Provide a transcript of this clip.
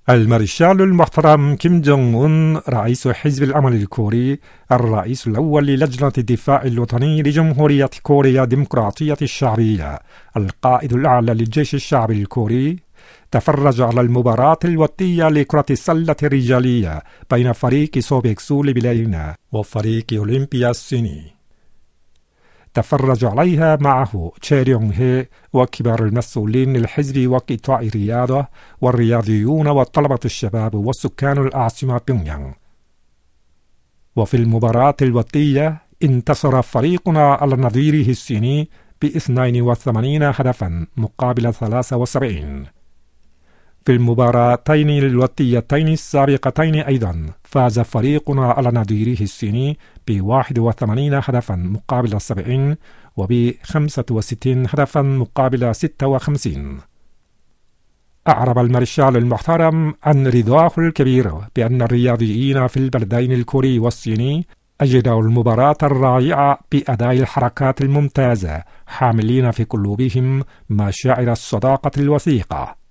المارشال المحترم كيم جونغ أون رئيس حزب العمل الكوري، الرئيس الأول للجنة الدفاع الوطني لجمهورية كوريا الديمقراطية الشعبية، القائد الأعلى للجيش الشعبي الكوري، تفرج على المباراة الودية لكرة السلة الرجالية بين فريق سوبيك سول بلاينا وفريق أولمبيا الصيني. تفرج عليها معه تشي ريونغ هي وكبار المسؤولين للحزب وقطاع الرياضة والرياضيون وطلبة الشباب وسكان العاصمة بيونغيانغ. وفي المباراة الودية انتصر فريقنا على نظيره الصيني ب82 هدفا مقابل 73. في المباراتين الوديتين السابقتين أيضا فاز فريقنا على نظيره الصيني ب81 هدفا مقابل 70 وب65 هدفا مقابل 56. أعرب المارشال المحترم عن رضاه الكبير بأن الرياضيين في البلدين الكوري والصيني أجدوا المباراة الرائعة بأداء الحركات الممتازة، حاملين في قلوبهم مشاعر الصداقة الوثيقة.